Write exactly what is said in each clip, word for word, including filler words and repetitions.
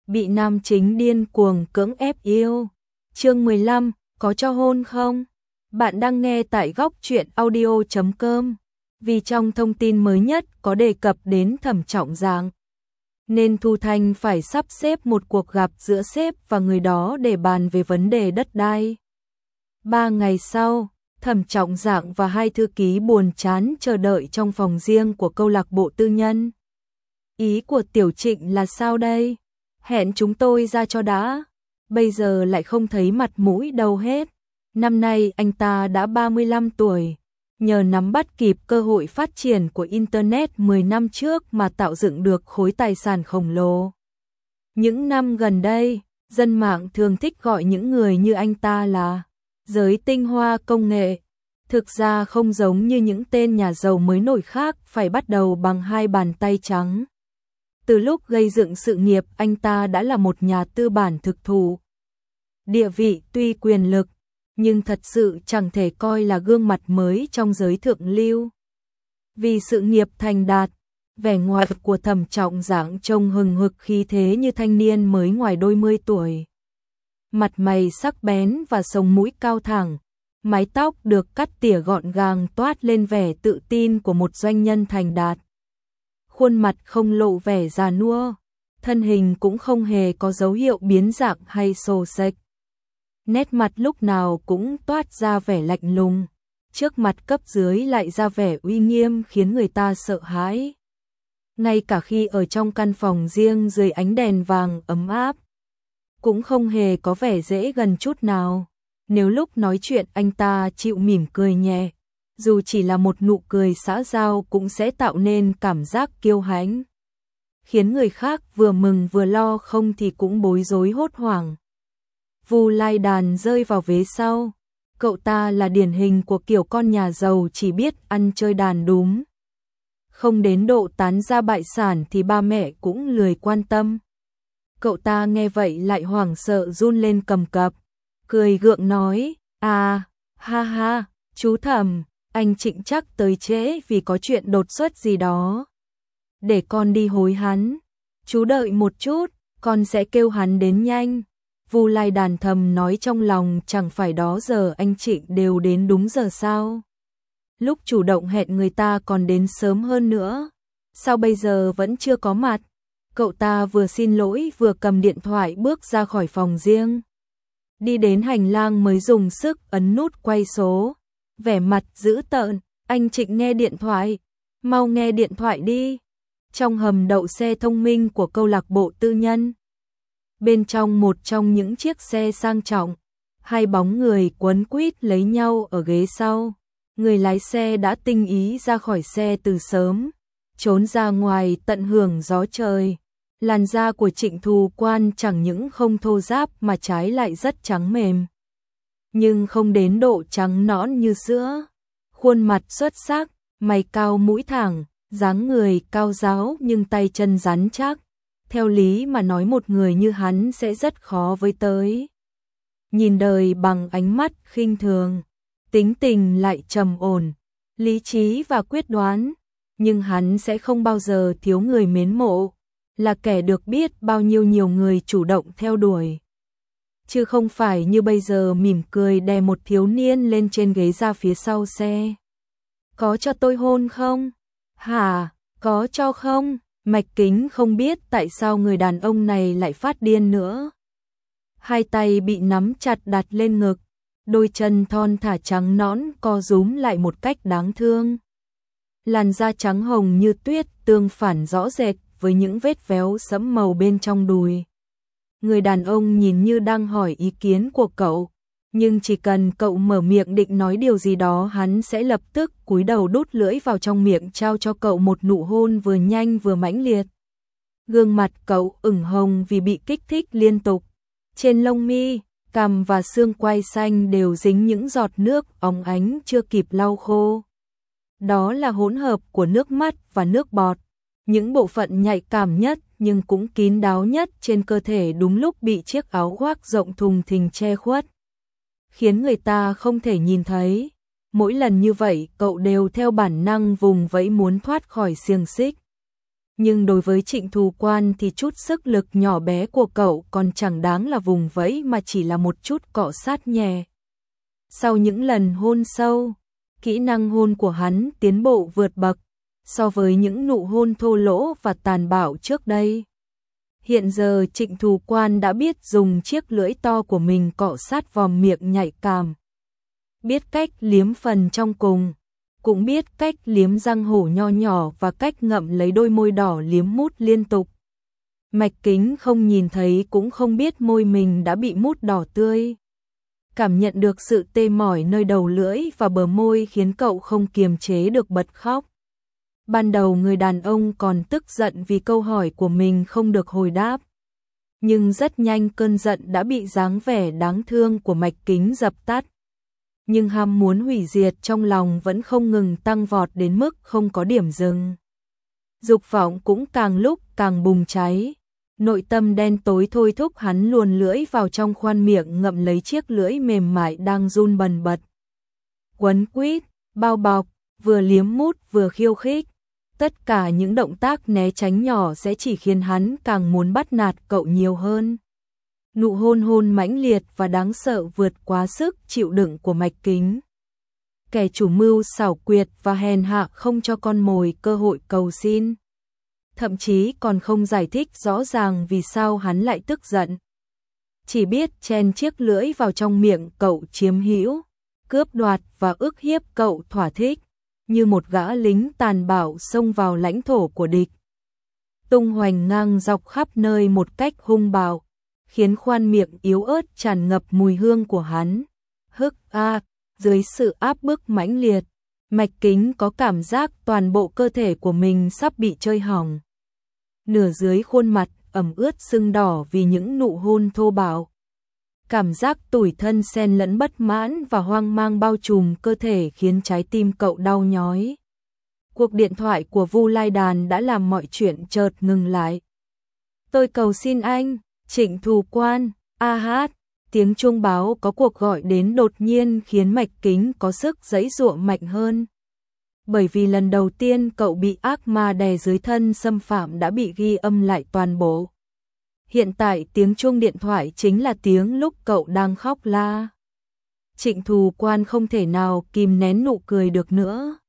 bị nam chính điên cuồng cưỡng ép yêu. Chương mười lăm, có cho hôn không? Bạn đang nghe tại góc truyện audio chấm com. Vì trong thông tin mới nhất có đề cập đến Thẩm Trọng Dạng, nên Thu Thanh phải sắp xếp một cuộc gặp giữa sếp và người đó để bàn về vấn đề đất đai. Ba ngày sau, Thẩm Trọng Dạng và hai thư ký buồn chán chờ đợi trong phòng riêng của câu lạc bộ tư nhân. Ý của Tiểu Trịnh là sao đây? Hẹn chúng tôi ra cho đã. Bây giờ lại không thấy mặt mũi đâu hết. Năm nay anh ta đã ba mươi lăm tuổi. Nhờ nắm bắt kịp cơ hội phát triển của Internet mười năm trước mà tạo dựng được khối tài sản khổng lồ. Những năm gần đây, dân mạng thường thích gọi những người như anh ta là giới tinh hoa công nghệ. Thực ra không giống như những tên nhà giàu mới nổi khác phải bắt đầu bằng hai bàn tay trắng. Từ lúc gây dựng sự nghiệp, anh ta đã là một nhà tư bản thực thụ. Địa vị tuy quyền lực, nhưng thật sự chẳng thể coi là gương mặt mới trong giới thượng lưu. Vì sự nghiệp thành đạt, vẻ ngoài của Thẩm Trọng Dạng trông hừng hực khí thế như thanh niên mới ngoài đôi mươi tuổi. Mặt mày sắc bén và sống mũi cao thẳng, mái tóc được cắt tỉa gọn gàng toát lên vẻ tự tin của một doanh nhân thành đạt. Khuôn mặt không lộ vẻ già nua, thân hình cũng không hề có dấu hiệu biến dạng hay xồ xệch. Nét mặt lúc nào cũng toát ra vẻ lạnh lùng, trước mặt cấp dưới lại ra vẻ uy nghiêm khiến người ta sợ hãi. Ngay cả khi ở trong căn phòng riêng dưới ánh đèn vàng ấm áp, cũng không hề có vẻ dễ gần chút nào. Nếu lúc nói chuyện anh ta chịu mỉm cười nhẹ, dù chỉ là một nụ cười xã giao cũng sẽ tạo nên cảm giác kiêu hãnh, khiến người khác vừa mừng vừa lo không thì cũng bối rối hốt hoảng. Vu Lai Đàn rơi vào vế sau, cậu ta là điển hình của kiểu con nhà giàu chỉ biết ăn chơi đàn đúng. Không đến độ tán gia bại sản thì ba mẹ cũng lười quan tâm. Cậu ta nghe vậy lại hoảng sợ run lên cầm cập, cười gượng nói, à, ha ha, chú Thẩm, anh Trịnh chắc tới trễ vì có chuyện đột xuất gì đó. Để con đi hối hắn, chú đợi một chút, con sẽ kêu hắn đến nhanh. Vu Lai Đàn thầm nói trong lòng, chẳng phải đó giờ anh Trịnh đều đến đúng giờ sao? Lúc chủ động hẹn người ta còn đến sớm hơn nữa, sao bây giờ vẫn chưa có mặt? Cậu ta vừa xin lỗi vừa cầm điện thoại bước ra khỏi phòng riêng. Đi đến hành lang mới dùng sức ấn nút quay số, vẻ mặt dữ tợn, anh Trịnh nghe điện thoại, mau nghe điện thoại đi. Trong hầm đậu xe thông minh của câu lạc bộ tư nhân, bên trong một trong những chiếc xe sang trọng, hai bóng người quấn quýt lấy nhau ở ghế sau. Người lái xe đã tinh ý ra khỏi xe từ sớm, trốn ra ngoài tận hưởng gió trời. Làn da của Trịnh Thù Quan chẳng những không thô ráp mà trái lại rất trắng mềm, nhưng không đến độ trắng nõn như sữa. Khuôn mặt xuất sắc, mày cao mũi thẳng, dáng người cao ráo nhưng tay chân rắn chắc. Theo lý mà nói một người như hắn sẽ rất khó với tới. Nhìn đời bằng ánh mắt khinh thường, tính tình lại trầm ổn, lý trí và quyết đoán, nhưng hắn sẽ không bao giờ thiếu người mến mộ, là kẻ được biết bao nhiêu nhiều người chủ động theo đuổi. Chứ không phải như bây giờ mỉm cười đè một thiếu niên lên trên ghế ra phía sau xe. Có cho tôi hôn không? Hả, có cho không? Mạch Kính không biết tại sao người đàn ông này lại phát điên nữa. Hai tay bị nắm chặt đặt lên ngực, đôi chân thon thả trắng nõn co rúm lại một cách đáng thương. Làn da trắng hồng như tuyết tương phản rõ rệt với những vết véo sẫm màu bên trong đùi. Người đàn ông nhìn như đang hỏi ý kiến của cậu, nhưng chỉ cần cậu mở miệng định nói điều gì đó hắn sẽ lập tức cúi đầu đút lưỡi vào trong miệng trao cho cậu một nụ hôn vừa nhanh vừa mãnh liệt. Gương mặt cậu ửng hồng vì bị kích thích liên tục. Trên lông mi, cằm và xương quai xanh đều dính những giọt nước óng ánh chưa kịp lau khô. Đó là hỗn hợp của nước mắt và nước bọt, những bộ phận nhạy cảm nhất nhưng cũng kín đáo nhất trên cơ thể đúng lúc bị chiếc áo khoác rộng thùng thình che khuất, khiến người ta không thể nhìn thấy. Mỗi lần như vậy cậu đều theo bản năng vùng vẫy muốn thoát khỏi xiềng xích. Nhưng đối với Trịnh Thù Quan thì chút sức lực nhỏ bé của cậu còn chẳng đáng là vùng vẫy mà chỉ là một chút cọ sát nhẹ. Sau những lần hôn sâu, kỹ năng hôn của hắn tiến bộ vượt bậc so với những nụ hôn thô lỗ và tàn bạo trước đây. Hiện giờ Trịnh Thù Quan đã biết dùng chiếc lưỡi to của mình cọ sát vòm miệng nhạy cảm. Biết cách liếm phần trong cùng, cũng biết cách liếm răng hổ nho nhỏ và cách ngậm lấy đôi môi đỏ liếm mút liên tục. Mạch Kính không nhìn thấy cũng không biết môi mình đã bị mút đỏ tươi. Cảm nhận được sự tê mỏi nơi đầu lưỡi và bờ môi khiến cậu không kiềm chế được bật khóc. Ban đầu người đàn ông còn tức giận vì câu hỏi của mình không được hồi đáp. Nhưng rất nhanh cơn giận đã bị dáng vẻ đáng thương của Mạch Kính dập tắt. Nhưng ham muốn hủy diệt trong lòng vẫn không ngừng tăng vọt đến mức không có điểm dừng. Dục vọng cũng càng lúc càng bùng cháy. Nội tâm đen tối thôi thúc hắn luồn lưỡi vào trong khoan miệng ngậm lấy chiếc lưỡi mềm mại đang run bần bật. Quấn quýt, bao bọc, vừa liếm mút vừa khiêu khích. Tất cả những động tác né tránh nhỏ sẽ chỉ khiến hắn càng muốn bắt nạt cậu nhiều hơn. Nụ hôn hôn mãnh liệt và đáng sợ vượt quá sức chịu đựng của Mạch Kính. Kẻ chủ mưu xảo quyệt và hèn hạ không cho con mồi cơ hội cầu xin. Thậm chí còn không giải thích rõ ràng vì sao hắn lại tức giận. Chỉ biết chen chiếc lưỡi vào trong miệng cậu chiếm hữu, cướp đoạt và ức hiếp cậu thỏa thích, như một gã lính tàn bạo xông vào lãnh thổ của địch. Tung hoành ngang dọc khắp nơi một cách hung bạo, khiến khoan miệng yếu ớt tràn ngập mùi hương của hắn. Hức a, dưới sự áp bức mãnh liệt, Mạch Kính có cảm giác toàn bộ cơ thể của mình sắp bị chơi hỏng. Nửa dưới khuôn mặt ẩm ướt sưng đỏ vì những nụ hôn thô bạo. Cảm giác tủi thân xen lẫn bất mãn và hoang mang bao trùm cơ thể khiến trái tim cậu đau nhói. Cuộc điện thoại của Vu Lai Đàn đã làm mọi chuyện chợt ngừng lại. Tôi cầu xin anh, Trịnh Thù Quan, a hát, tiếng chuông báo có cuộc gọi đến đột nhiên khiến Mạch Kính có sức giãy giụa mạnh hơn. Bởi vì lần đầu tiên cậu bị ác ma đè dưới thân xâm phạm đã bị ghi âm lại toàn bộ. Hiện tại tiếng chuông điện thoại chính là tiếng lúc cậu đang khóc la. Trịnh Thù Quan không thể nào kìm nén nụ cười được nữa.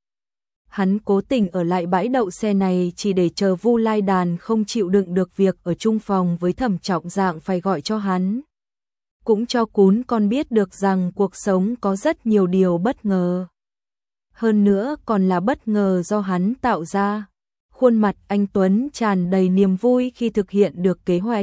Hắn cố tình ở lại bãi đậu xe này chỉ để chờ Vu Lai Đàn không chịu đựng được việc ở chung phòng với Thẩm Trọng Dạng phải gọi cho hắn. Cũng cho cún con biết được rằng cuộc sống có rất nhiều điều bất ngờ. Hơn nữa còn là bất ngờ do hắn tạo ra. Khuôn mặt anh Tuấn tràn đầy niềm vui khi thực hiện được kế hoạch.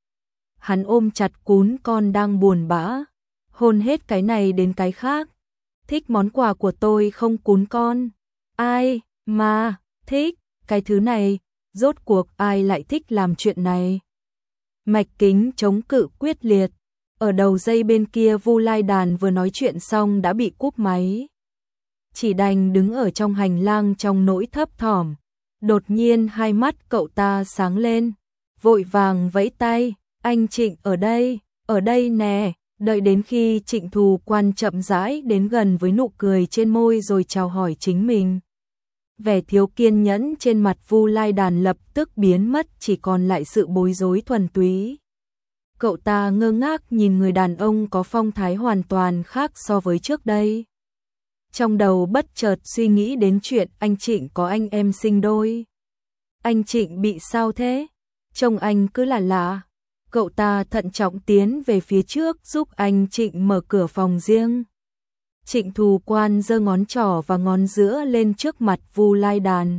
Hắn ôm chặt cún con đang buồn bã, hôn hết cái này đến cái khác. Thích món quà của tôi không cún con? Ai mà thích cái thứ này, rốt cuộc ai lại thích làm chuyện này? Mạch Kính chống cự quyết liệt. Ở đầu dây bên kia Vu Lai Đàn vừa nói chuyện xong đã bị cúp máy. Chỉ đành đứng ở trong hành lang trong nỗi thấp thỏm. Đột nhiên hai mắt cậu ta sáng lên, vội vàng vẫy tay, anh Trịnh ở đây, ở đây nè. Đợi đến khi Trịnh Thù Quan chậm rãi đến gần với nụ cười trên môi rồi chào hỏi chính mình. Vẻ thiếu kiên nhẫn trên mặt Vu Lai Đàn lập tức biến mất, chỉ còn lại sự bối rối thuần túy. Cậu ta ngơ ngác nhìn người đàn ông có phong thái hoàn toàn khác so với trước đây. Trong đầu bất chợt suy nghĩ đến chuyện anh Trịnh có anh em sinh đôi. Anh Trịnh bị sao thế? Trông anh cứ là lạ. Cậu ta thận trọng tiến về phía trước giúp anh Trịnh mở cửa phòng riêng. Trịnh Thù Quan giơ ngón trỏ và ngón giữa lên trước mặt Vu Lai Đàn,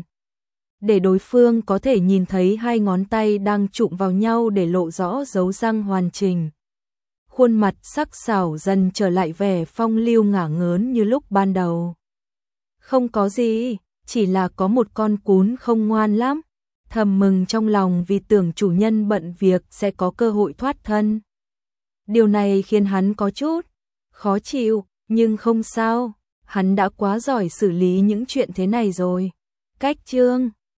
để đối phương có thể nhìn thấy hai ngón tay đang chụm vào nhau để lộ rõ dấu răng hoàn chỉnh. Khuôn mặt sắc sảo dần trở lại vẻ phong lưu ngả ngớn như lúc ban đầu. Không có gì, chỉ là có một con cún không ngoan lắm. Thầm mừng trong lòng vì tưởng chủ nhân bận việc sẽ có cơ hội thoát thân. Điều này khiến hắn có chút khó chịu, nhưng không sao, hắn đã quá giỏi xử lý những chuyện thế này rồi. Cách chương